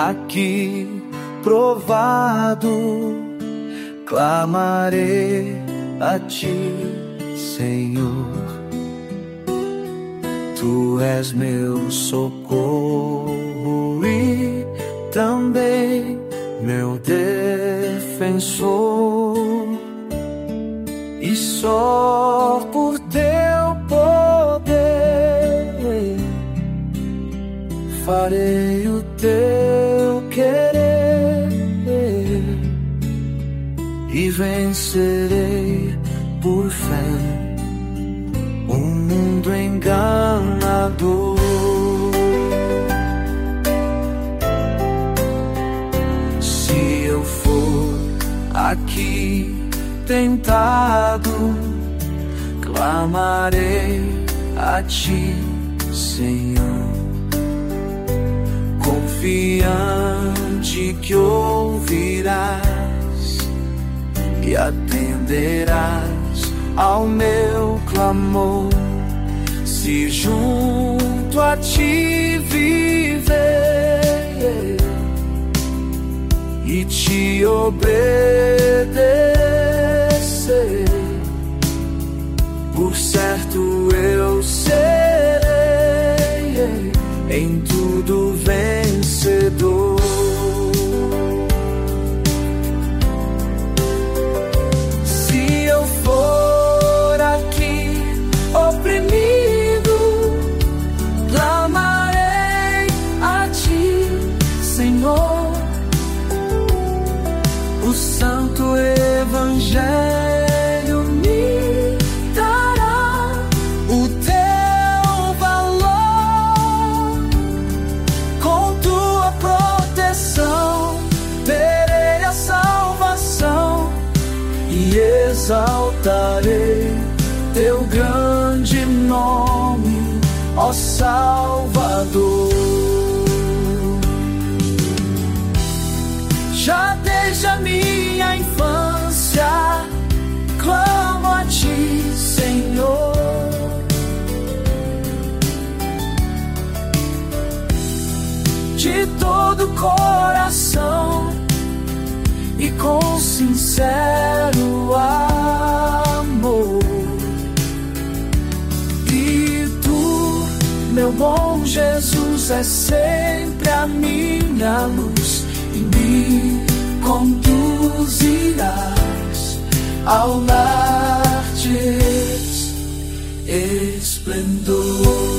aqui provado, clamarei a ti, Senhor. Tu és meu socorro e também meu defensor, e só por teu poder farei o teu querer e vencerei por fé um mundo enganador. Se eu for aqui tentado, clamarei a ti, Senhor, confiante que ouvirás e atenderás ao meu clamor. Se junto a ti viver e te obedecer, por certo eu serei em tudo vencedor. Se eu for aqui oprimido, clamarei a ti, Senhor. O santo evangelho me dará o teu valor. Com tua proteção terei a salvação e exaltarei teu grande nome, ó Salvador. Já desde a minha infância clamo a ti, Senhor. De todo coração e com sincero amor. E tu, meu bom Jesus, és sempre a minha luz e me conduzirás ao lar de esplendor.